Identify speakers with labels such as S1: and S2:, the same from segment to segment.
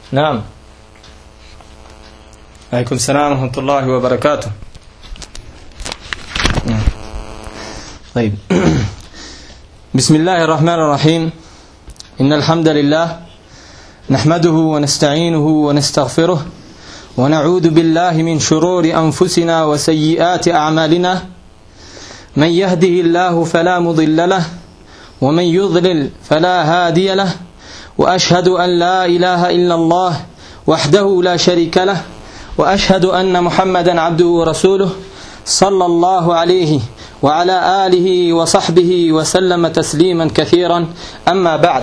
S1: نعم. عليكم السلام ورحمة الله وبركاته. طيب. بسم الله الرحمن الرحيم. إن الحمد لله نحمده ونستعينه ونستغفره ونعوذ بالله من شرور أنفسنا وسيئات أعمالنا. من يهده الله فلا مضل له ومن يضلل فلا هادي له، وأشهد أن لا إله إلا الله وحده لا شريك له، وأشهد أن محمدا عبده ورسوله صلى الله عليه وعلى آله وصحبه وسلم تسليما كثيرا. أما بعد،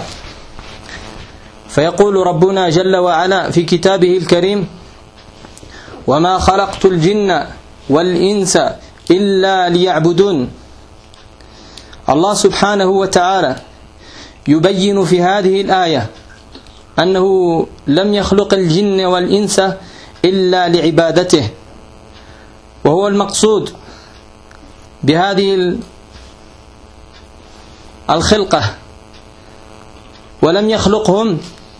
S1: فيقول ربنا جل وعلا في كتابه الكريم: وما خلقت الجن والإنس إلا ليعبدون. الله سبحانه وتعالى يبين في هذه الآية أنه لم يخلق الجن والإنس إلا لعبادته، وهو المقصود بهذه الخلقة، ولم يخلقهم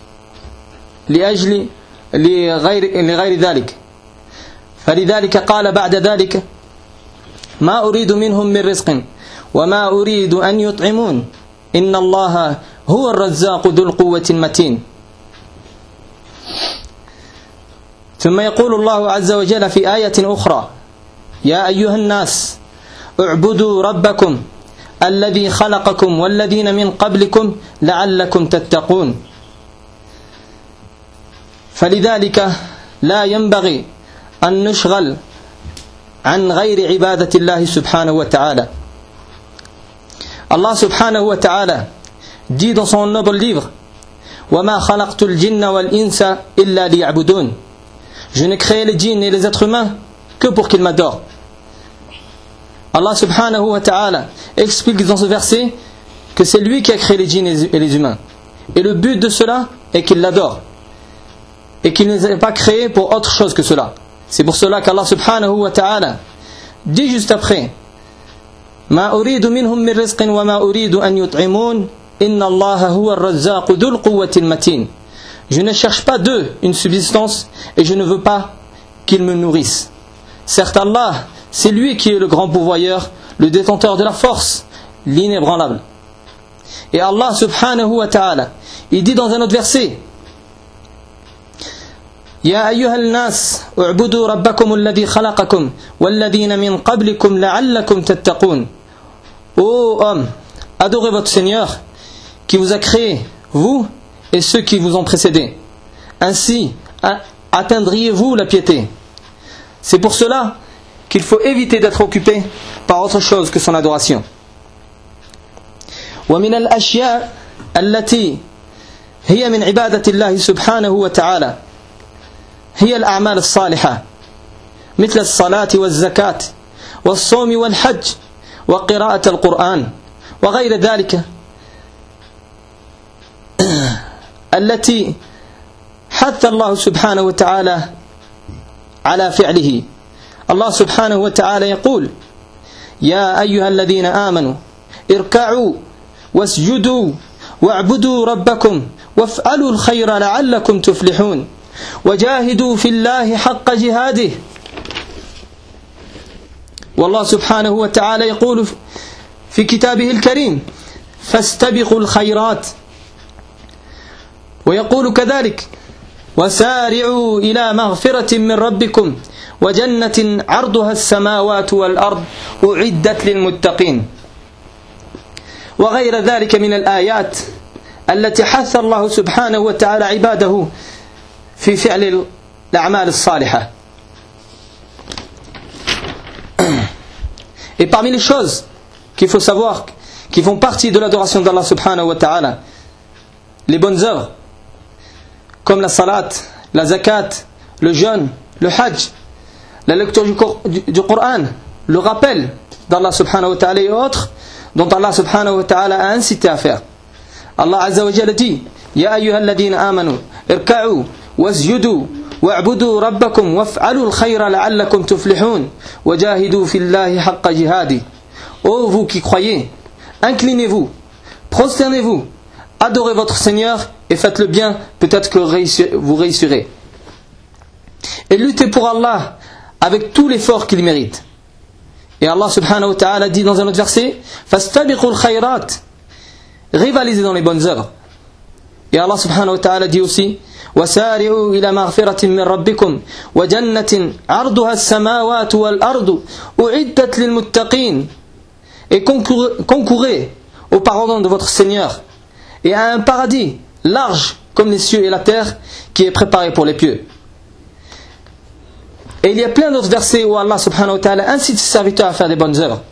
S1: لغير ذلك. فلذلك قال بعد ذلك: ما أريد منهم من رزق وما أريد أن يطعمون إن الله هو الرزاق ذو القوة المتين. ثم يقول الله عز وجل في آية أخرى: يا أيها الناس اعبدوا ربكم الذي خلقكم والذين من قبلكم لعلكم تتقون. فلذلك لا ينبغي أن نشغل عن غير عبادة الله سبحانه وتعالى. Allah subhanahu wa ta'ala dit dans son noble livre: وَمَا خَلَقْتُ الْجِنَّ وَالْإِنسَ إِلَّا لِيَعْبُدُونَ. Je n'ai créé les djinns et les êtres humains que pour qu'ils m'adorent. Allah subhanahu wa ta'ala explique dans ce verset que c'est lui qui a créé les djinns et les humains. Et le but de cela est qu'il l'adore. Et qu'il ne les a pas créés pour autre chose que cela. C'est pour cela qu'Allah subhanahu wa ta'ala dit juste après: ما أريد منهم من رزق وما أريد أن يطعمون إن الله هو الرزاق ذو القوة المتين. Je ne cherche pas d'eux une subsistance et je ne veux pas qu'ils me nourrissent. Certes, Allah, c'est lui qui est le grand pourvoyeur, le détenteur de la force, l'inébranlable. Et Allah subhanahu wa ta'ala, il dit dans un autre verset: يا أيها الناس اعبدوا ربكم الذي خلقكم والذين من قبلكم لعلكم تتقون. Ô hommes, adorez votre Seigneur qui vous a créé, vous et ceux qui vous ont précédés. Ainsi atteindriez-vous la piété. C'est pour cela qu'il faut éviter d'être occupé par autre chose que son adoration. ومن الأشياء التي هي من عبادة الله سبحانه وتعالى هي الأعمال الصالحة مثل الصلاة والزكاة والصوم والحج وقراءة القرآن وغير ذلك التي حث الله سبحانه وتعالى على فعله. الله سبحانه وتعالى يقول: يا أيها الذين آمنوا اركعوا واسجدوا واعبدوا ربكم وافعلوا الخير لعلكم تفلحون وجاهدوا في الله حق جهاده. والله سبحانه وتعالى يقول في كتابه الكريم: فاستبقوا الخيرات. ويقول كذلك: وسارعوا إلى مغفرة من ربكم وجنة عرضها السماوات والأرض أعدت للمتقين. وغير ذلك من الآيات التي حث الله سبحانه وتعالى عباده في فعل الأعمال الصالحة. Et parmi les choses qu'il faut savoir qui font partie de l'adoration d'Allah subhanahu wa ta'ala, les bonnes œuvres comme la salat, la zakat, le jeûne, le hajj, la lecture du Coran, le rappel d'Allah subhanahu wa ta'ala et autres dont Allah subhanahu wa ta'ala a incité à faire. Allah azza wa jalla dit: Ya ayyuhalladhina amanu irka'u wasjudu wa'budu rabbakum waf'alul khayra la'allakum tuflihun wajahidu fillahi haqqa jihadi. Ô vous qui croyez, inclinez-vous, prosternez-vous, adorez votre Seigneur et faites le bien, peut-être que vous réussirez. Et luttez pour Allah avec tout l'effort qu'il mérite. Et Allah subhanahu wa ta'ala dit dans un autre verset, fastabiqul khayrat, rivalisez dans les bonnes œuvres. Et Allah subhanahu wa ta'ala dit aussi, وَسَارِعُوا إِلَى مَغْفِرَةٍ مِّن رَبِّكُمْ وَجَنَّةٍ عَرْضُهَا السَّمَاوَاتُ وَالْأَرْضُ أُعِدَّتْ لِلْمُتَّقِينَ. Et concourez au pardon de votre Seigneur et à un paradis large comme les cieux et la terre qui est préparé pour les pieux. Et il y a plein d'autres versets où Allah subhanahu wa ta'ala incite ses serviteurs à faire des bonnes œuvres.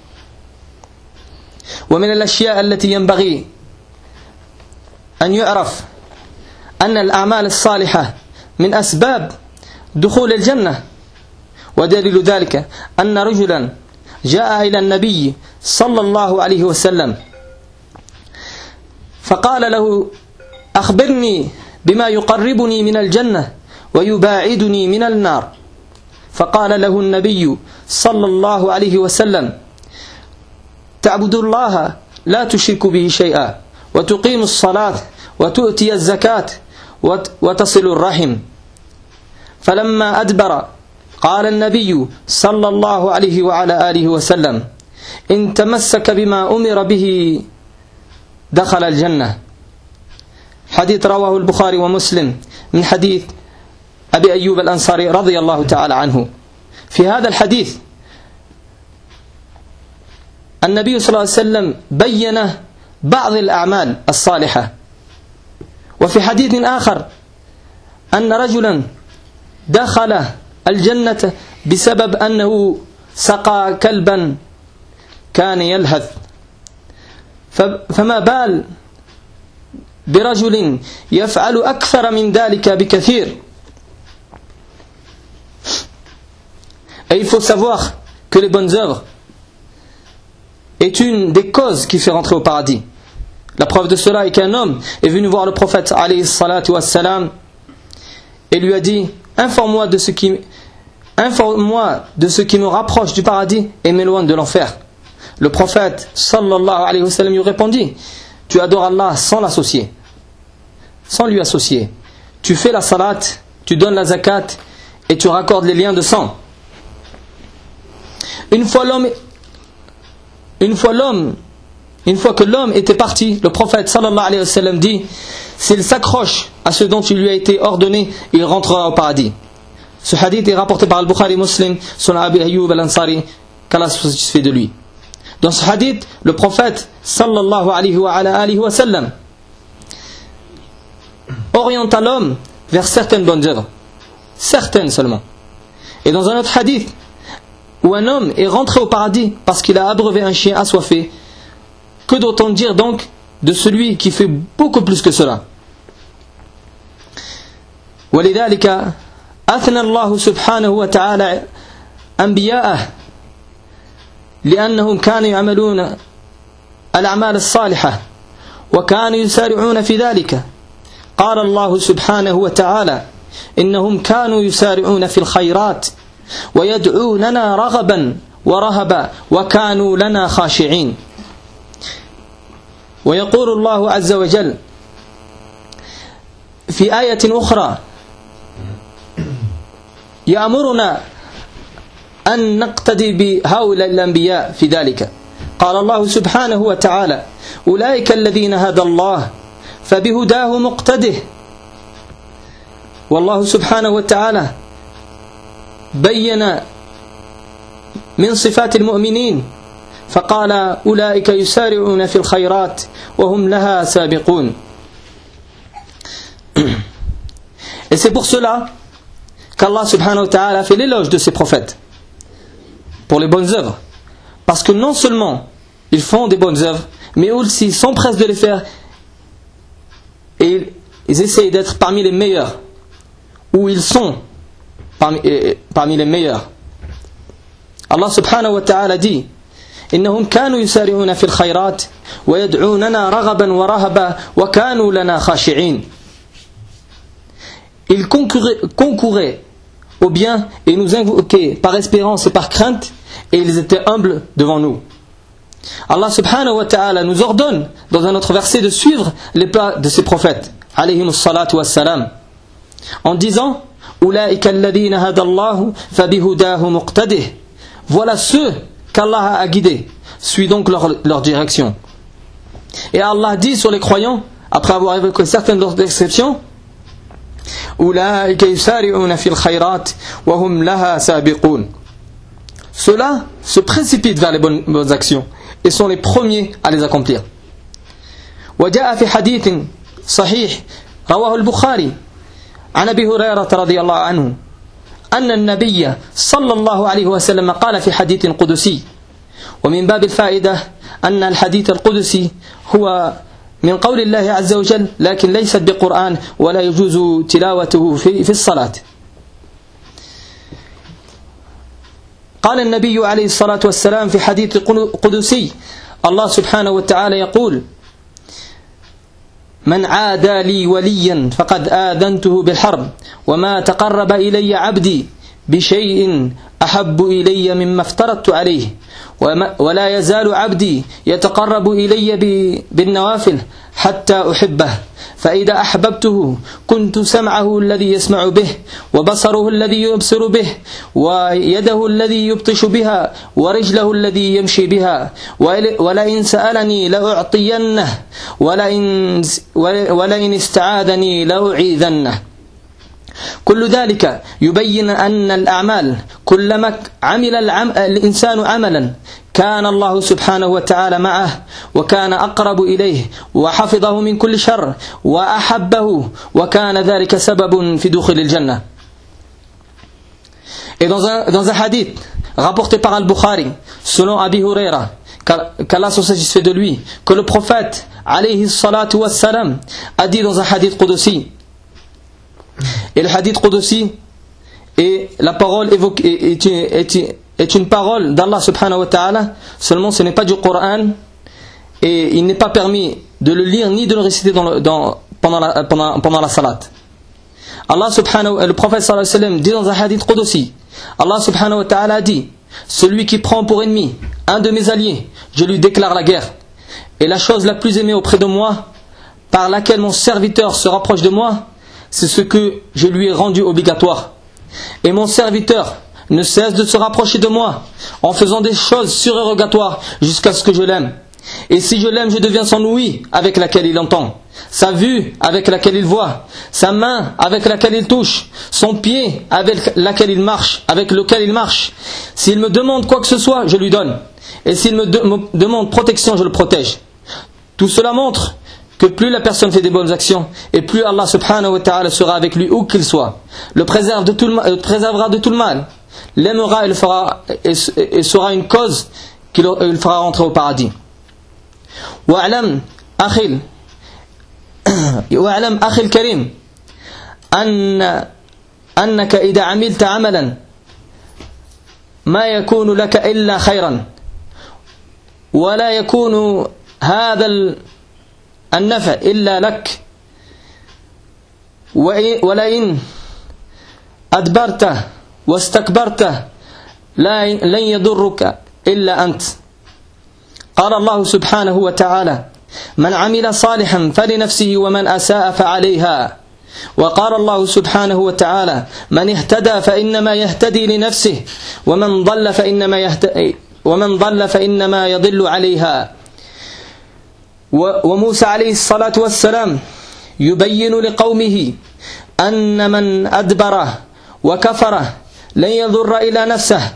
S1: ومن الأشياء التي ينبغي أن يعرف أن الأعمال الصالحة من أسباب دخول الجنة ودليل ذلك أن رجلا جاء إلى النبي صلى الله عليه وسلم فقال له أخبرني بما يقربني من الجنة ويباعدني من النار فقال له النبي صلى الله عليه وسلم تعبد الله لا تشرك به شيئا وتقيم الصلاة وتؤتي الزكاة وتصل الرحم فلما أدبر قال النبي صلى الله عليه وعلى آله وسلم إن تمسك بما أمر به دخل الجنة. حديث رواه البخاري ومسلم من حديث أبي أيوب الأنصاري رضي الله تعالى عنه. في هذا الحديث النبي صلى الله عليه وسلم بين بعض الأعمال الصالحة. وفي حديث آخر أن رجلا دخل الجنة بسبب أنه سقى كلبا كان يلهث فما بال برجل يفعل أكثر من ذلك بكثير. Et il faut savoir que les bonnes œuvres est une des causes qui fait rentrer au paradis. La preuve de cela est qu'un homme est venu voir le prophète alayhi salatu wassalam et lui a dit informe-moi de ce qui me rapproche du paradis et m'éloigne de l'enfer. Le prophète sallallahu alayhi wa sallam lui répondit tu adores Allah sans l'associer, sans lui associer. Tu fais la salat, tu donnes la zakat et tu raccordes les liens de sang. Une fois que l'homme était parti, le prophète sallallahu alayhi wa sallam dit s'il s'accroche à ce dont il lui a été ordonné, il rentrera au paradis. Ce hadith est rapporté par Al-Bukhari Muslim sur Abi Ayyub al-Ansari, qu'Allah se satisfait de lui. Dans ce hadith, le prophète sallallahu alayhi wa sallam orienta l'homme vers certaines bonnes œuvres, certaines seulement. Et dans un autre hadith où un homme est rentré au paradis parce qu'il a abreuvé un chien assoiffé, que doit-on dire donc de celui qui fait beaucoup plus que cela? ولذلك أثنى الله سبحانه وتعالى أنبياءه لأنهم كانوا يعملون الأعمال الصالحة وكانوا يسارعون في ذلك. قال الله سبحانه وتعالى إنهم كانوا يسارعون في الخيرات ويدعوننا رغبا ورهبا وكانوا لنا خاشعين. ويقول الله عز وجل في آية أخرى يأمرنا أن نقتدي بهؤلاء الأنبياء في ذلك. قال الله سبحانه وتعالى أولئك الذين هدى الله فبهداه مقتده. والله سبحانه وتعالى بين من صفات المؤمنين فقال أولئك يسارعون في الخيرات وهم لها سابقون. Et c'est pour cela qu'Allah subhanahu wa ta'ala a fait l'éloge de ses prophètes pour les bonnes œuvres, parce que non seulement ils font des bonnes œuvres, mais aussi ils s'empressent de les faire et ils essayent d'être parmi les meilleurs, ou ils sont parmi les meilleurs. Allah subhanahu wa ta'ala dit إنهم كانوا يسارعون في الخيرات ويدعوننا رغبا ورهبا وكانوا لنا خاشعين. Ils concouraient au bien et nous invoquaient par espérance et par crainte, et ils étaient humbles devant nous. Allah subhanahu wa ta'ala nous ordonne dans un autre verset de suivre les pas de ses prophètes alayhimus salatu wassalam en disant Ulaika alladhina hadallahu fabihudahu muqtadih. Voilà ceux qu'Allah a guidés, suis donc leur direction. Et Allah dit sur les croyants, après avoir évoqué certaines de leurs descriptions, Ulaika yusari'una fil khayrat wa hum laha sabiqun. Ceux-là se précipitent vers les bonnes actions et sont les premiers à les accomplir. وجاء في حديث صحيح رواه البخاري عن أبي هريرة رضي الله عنه أن النبي صلى الله عليه وسلم قال في حديث قدسي. ومن باب الفائدة أن الحديث القدسي هو من قول الله عز وجل لكن ليست بقرآن ولا يجوز تلاوته في الصلاة. قال النبي عليه الصلاة والسلام في حديث قدسي الله سبحانه وتعالى يقول من عادى لي وليا فقد آذنته بالحرب وما تقرب إلي عبدي بشيء أحب إلي مما افترضت عليه ولا يزال عبدي يتقرب إلي بالنوافل حتى أحبه فإذا أحببته كنت سمعه الذي يسمع به وبصره الذي يبصر به ويده الذي يبطش بها ورجله الذي يمشي بها ولئن سألني لأعطينه ولئن استعاذني لأعيذنه. كل ذلك يبين أن الأعمال كلما عمل الإنسان عملا كان الله سبحانه وتعالى معه وكان أقرب إليه وحفظه من كل شر وأحبه وكان ذلك سبب في دخول الجنة. Et dans un hadith rapporté par Al-Bukhari selon Abi Huraira qu'Allah soit satisfait de lui, que le prophète alayhi salatu wassalam a dit dans un hadith Qudsi. Et le hadith Qudsi et la parole évoquée est une parole d'Allah subhanahu wa ta'ala, seulement ce n'est pas du Coran et il n'est pas permis de le lire ni de le réciter pendant la salat. Allah subhanahu, le prophète sallallahu alayhi wa sallam dit dans un hadith Qudsi, Allah subhanahu wa ta'ala a dit, celui qui prend pour ennemi un de mes alliés, je lui déclare la guerre. Et la chose la plus aimée auprès de moi, par laquelle mon serviteur se rapproche de moi, c'est ce que je lui ai rendu obligatoire. Et mon serviteur ne cesse de se rapprocher de moi en faisant des choses surérogatoires jusqu'à ce que je l'aime. Et si je l'aime, je deviens son ouïe avec laquelle il entend, sa vue avec laquelle il voit, sa main avec laquelle il touche, son pied avec lequel il marche. S'il me demande quoi que ce soit, je lui donne. Et s'il me demande protection, je le protège. Tout cela montre que plus la personne fait des bonnes actions et plus Allah subhanahu wa ta'ala sera avec lui où qu'il soit, le préservera de tout le mal, l'aimera et sera une cause qu'il le fera rentrer au paradis. واعلم أخي الكريم أنك إذا عملت عملا ما يكون لك إلا خيرا ولا يكون هذا النفع إلا لك ولئن أدبرت واستكبرت لن يضرك إلا أنت. قال الله سبحانه وتعالى من عمل صالحا فلنفسه ومن أساء فعليها. وقال الله سبحانه وتعالى من اهتدى فإنما يهتدي لنفسه ومن ضل فإنما يضل عليها. وموسى عليه الصلاة والسلام يبين لقومه أن من أدبر وكفر لن يضر إلى نفسه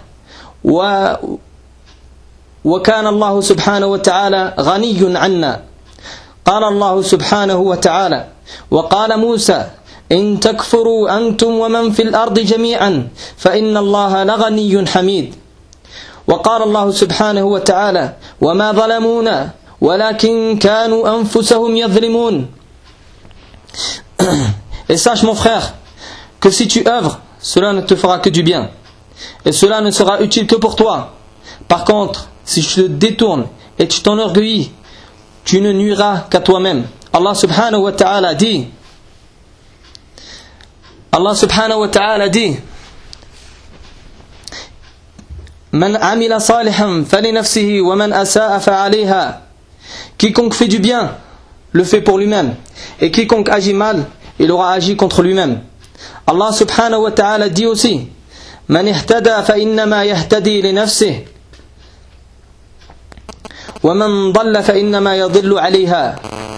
S1: وكان الله سبحانه وتعالى غني عنا. قال الله سبحانه وتعالى وقال موسى إن تكفروا أنتم ومن في الأرض جميعا فإن الله لغني حميد. وقال الله سبحانه وتعالى وما ظلمونا ولكن كانوا أنفسهم يظلمون. Et sache mon frère que si tu œuvres, cela ne te fera que du bien et cela ne sera utile que pour toi. Par contre, si tu te détournes et tu t'enorgueillis, tu ne nuiras qu'à toi-même. Allah subhanahu wa ta'ala dit Man amila salihan falinafsihi wa man asa'a fa'alayha. Quiconque fait du bien le fait pour lui-même, et quiconque agit mal, il aura agi contre lui-même. Allah subhanahu wa ta'ala dit aussi: Man ihtada fa innama yahtadi li nafsihi wa man dalla fa innama yadillu alayha.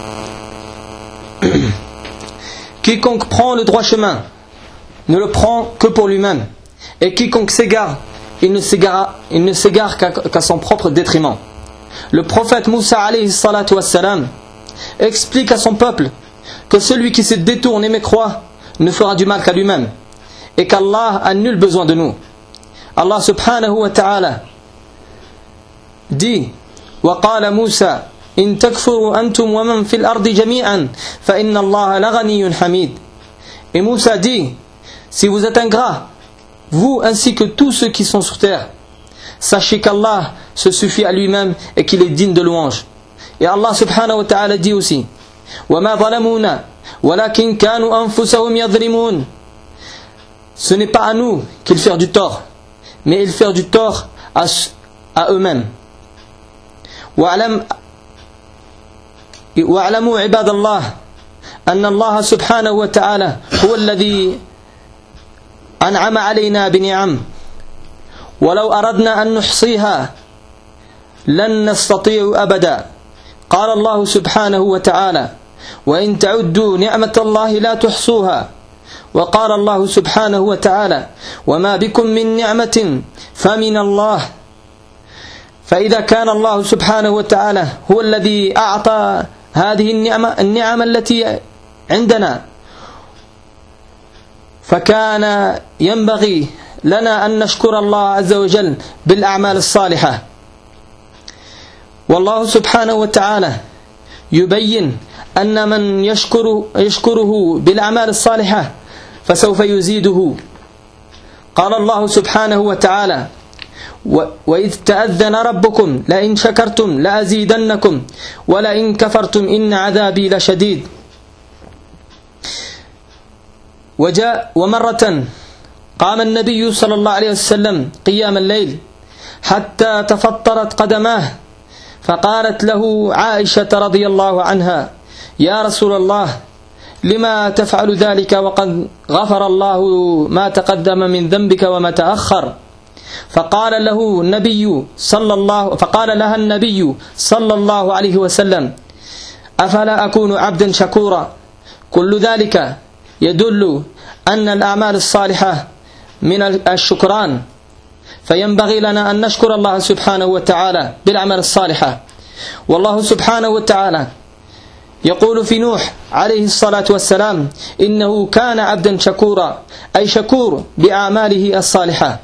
S1: Quiconque prend le droit chemin ne le prend que pour lui-même, et quiconque s'égare, il ne s'égare qu'à son propre détriment. Le prophète Moussa alayhi salatu wassalam explique à son peuple que celui qui se détourne et mécroit ne fera du mal qu'à lui-même, et qu'Allah a nul besoin de nous. Allah subhanahu wa ta'ala dit: وقال موسى إن تكفروا أنتم ومن في الأرض جميعا فإن الله لغني حميد. Et Moussa dit: si vous êtes ingrats, vous ainsi que tous ceux qui sont sur terre, sachez qu'Allah se suffit à lui-même et qu'il est digne de louange. Et Allah subhanahu wa ta'ala dit aussi: وَمَا ظَلَمُونَ وَلَكِنْ كَانُوا أَنفُسَهُمْ يَظْلِمُونَ. Ce n'est pas à nous qu'ils firent du tort, mais ils firent du tort à eux-mêmes. واعلموا عباد الله أن الله سبحانه وتعالى هو الذي أنعم علينا بنعم ولو أردنا أن نحصيها لن نستطيع أبدا. قال الله سبحانه وتعالى: وإن تعدوا نعمة الله لا تحصوها. وقال الله سبحانه وتعالى: وما بكم من نعمة فمن الله. فإذا كان الله سبحانه وتعالى هو الذي أعطى هذه النعم التي عندنا، فكان ينبغي لنا أن نشكر الله عز وجل بالأعمال الصالحة. والله سبحانه وتعالى يبين أن من يشكره بالأعمال الصالحة فسوف يزيده. قال الله سبحانه وتعالى: وإذ تأذن ربكم لئن شكرتم لأزيدنكم ولئن كفرتم إن عذابي لشديد. ومرة قام النبي صلى الله عليه وسلم قيام الليل حتى تفطرت قدماه، فقالت له عائشة رضي الله عنها: يا رسول الله لما تفعل ذلك وقد غفر الله ما تقدم من ذنبك وما تأخر؟ فقال لها النبي صلى الله عليه وسلم: أفلا أكون عبدا شكورا؟ كل ذلك يدل أن الأعمال الصالحة من الشكران، فينبغي لنا أن نشكر الله سبحانه وتعالى بالأعمال الصالحة. والله سبحانه وتعالى يقول في نوح عليه الصلاة والسلام: إنه كان عبدا شكورا، أي شكور بأعماله الصالحة.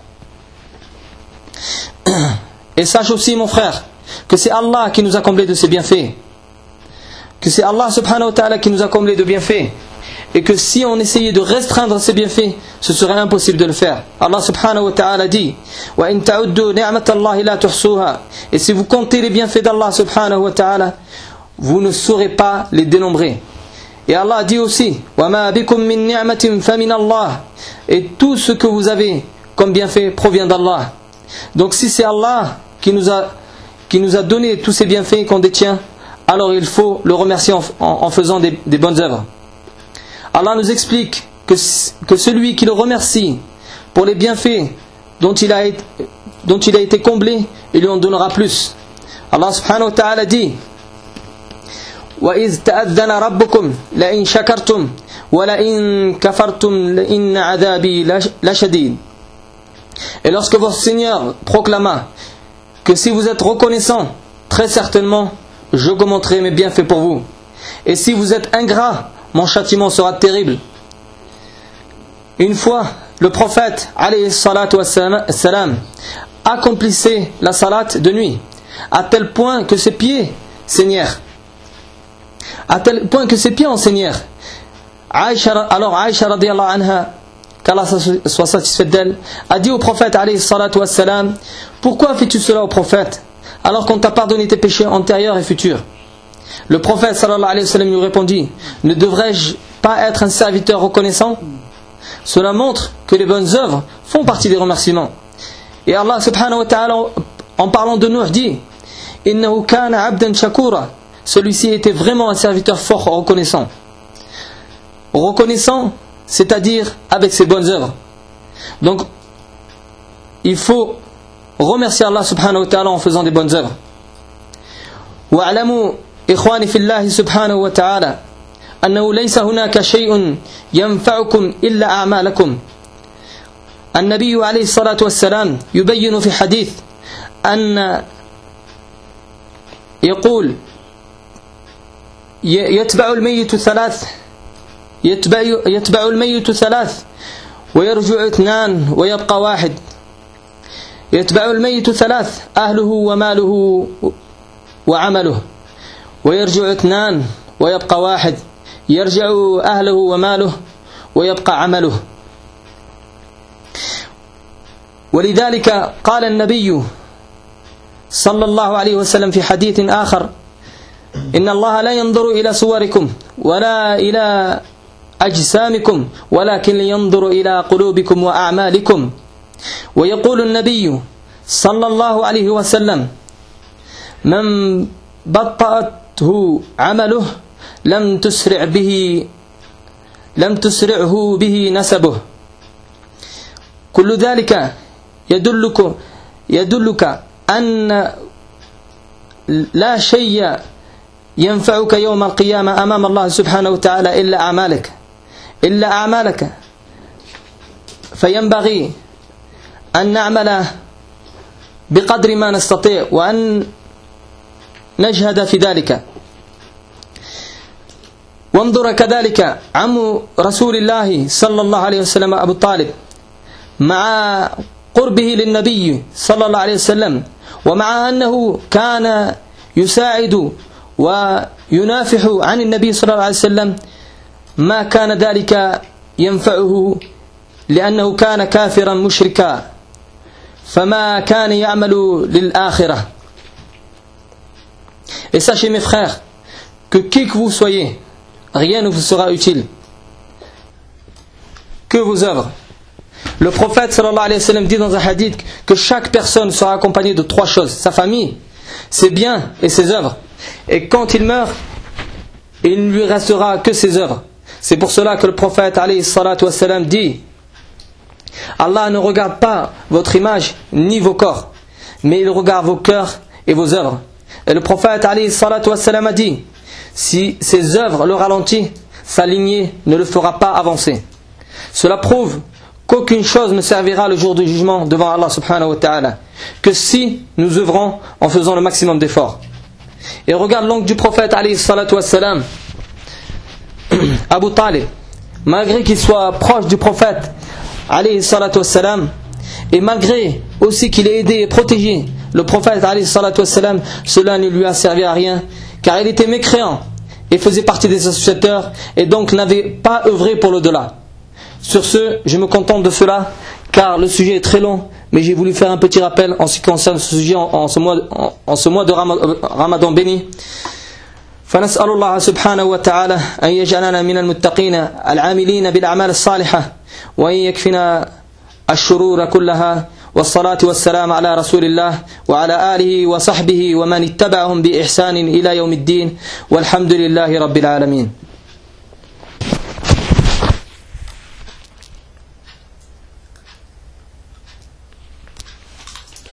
S1: Et sache aussi, mon frère, que c'est Allah qui nous a comblés de ses bienfaits, que c'est Allah subhanahu wa ta'ala qui nous a comblés de bienfaits, et que si on essayait de restreindre ces bienfaits, ce serait impossible de le faire. Allah subhanahu wa ta'ala dit: وَإِن تَعُدُّوا نِعْمَةَ اللَّهِ لَا تُحْصُوهَا. Et si vous comptez les bienfaits d'Allah subhanahu wa ta'ala, vous ne saurez pas les dénombrer. Et Allah dit aussi: وَمَا بِكُم مِّن نِعْمَةٍ فَمِنَ اللَّهِ. Et tout ce que vous avez comme bienfait provient d'Allah. Donc si c'est Allah qui nous a donné tous ces bienfaits qu'on détient, alors il faut le remercier en faisant des bonnes œuvres. Allah nous explique que celui qui le remercie pour les bienfaits dont il a été comblé, il lui en donnera plus. Allah subhanahu wa ta'ala dit: وَإِذْ تَأَذَّنَ رَبُّكُمْ لَئِنْ شَكَرْتُمْ وَلَئِنْ كَفَرْتُمْ لَإِنَّ عَذَابِي لَشَدِيدٌ. Et lorsque votre Seigneur proclama que si vous êtes reconnaissant, très certainement j'augmenterai mes bienfaits pour vous, et si vous êtes ingrat, mon châtiment sera terrible. Une fois, le prophète alayhi salatu wassalam accomplissait la salat de nuit, à tel point que ses pieds saignèrent. En saignèrent. Alors Aïcha radiyallahu anha, qu'Allah soit satisfait d'elle, a dit au prophète alayhi salatu wassalam: pourquoi fais-tu cela au prophète alors qu'on t'a pardonné tes péchés antérieurs et futurs? Le prophète sallallahu alayhi wa sallam lui répondit: ne devrais-je pas être un serviteur reconnaissant? Cela montre que les bonnes œuvres font partie des remerciements. Et Allah subhanahu wa ta'ala, en parlant de Nuh, dit Innahu kana abdan shakura. Celui-ci était vraiment un serviteur fort reconnaissant. Reconnaissant, c'est-à-dire avec ses bonnes œuvres. Donc, il faut remercier Allah subhanahu wa ta'ala en faisant des bonnes œuvres. Wa'alamu ikhwani fillahi subhanahu wa ta'ala أنه ليس هناك شيء ينفعكم إلا أعمالكم. النبي عليه الصلاة والسلام يبين في حديث أن يقول يتبع الميت ثلاث ويرجع اثنان ويبقى واحد. يتبع الميت ثلاث أهله وماله وعمله، ويرجع اثنان ويبقى واحد، يرجع أهله وماله ويبقى عمله. ولذلك قال النبي صلى الله عليه وسلم في حديث آخر إن الله لا ينظر إلى صوركم ولا إلى أجسامكم ولكن ينظر إلى قلوبكم وأعمالكم. ويقول النبي صلى الله عليه وسلم من بطأته عمله لم تسرعه به نسبه. كل ذلك يدلك أن لا شيء ينفعك يوم القيامة أمام الله سبحانه وتعالى إلا أعمالك. فينبغي أن نعمل بقدر ما نستطيع وأن نجهد في ذلك. وانظر كذلك عم رسول الله صلى الله عليه وسلم أبو طالب مع قربه للنبي صلى الله عليه وسلم، ومع أنه كان يساعد وينافح عن النبي صلى الله عليه وسلم ما كان ذلك ينفعه لأنه كان كافرا مشركا فما كان يعمل للآخرة. Et sachez mes frères que qui que vous soyez, rien ne vous sera utile que vos œuvres. Le prophète sallallahu alayhi wa sallam dit dans un hadith que chaque personne sera accompagnée de trois choses: sa famille, ses biens et ses œuvres. Et quand il meurt, il ne lui restera que ses œuvres. C'est pour cela que le prophète alayhi salatu wa sallam dit: Allah ne regarde pas votre image ni vos corps, mais il regarde vos cœurs et vos œuvres. Et le prophète alayhi salatu wa sallam a dit: si ses œuvres le ralentissent, sa lignée ne le fera pas avancer. Cela prouve qu'aucune chose ne servira le jour du jugement devant Allah subhanahu wa ta'ala que si nous œuvrons en faisant le maximum d'efforts. Et regarde l'oncle du prophète alayhi salatu wa sallam, Abu Talib, malgré qu'il soit proche du prophète alayhi salatu wa sallam, et malgré aussi qu'il ait aidé et protégé le prophète alayhi salatu wa sallam, cela ne lui a servi à rien, car il était mécréant et faisait partie des associateurs et donc n'avait pas œuvré pour l'au-delà. Sur ce, je me contente de cela car le sujet est très long, mais j'ai voulu faire un petit rappel en ce qui concerne ce sujet en ce mois de Ramadan béni. فنسأل الله سبحانه وتعالى أن يجعلنا من المتقين العاملين بالأعمال الصالحة وأن يكفنا الشرور كلها، والصلاة والسلام على رسول الله وعلى آله وصحبه ومن اتبعهم بإحسان إلى يوم الدين، والحمد لله رب العالمين.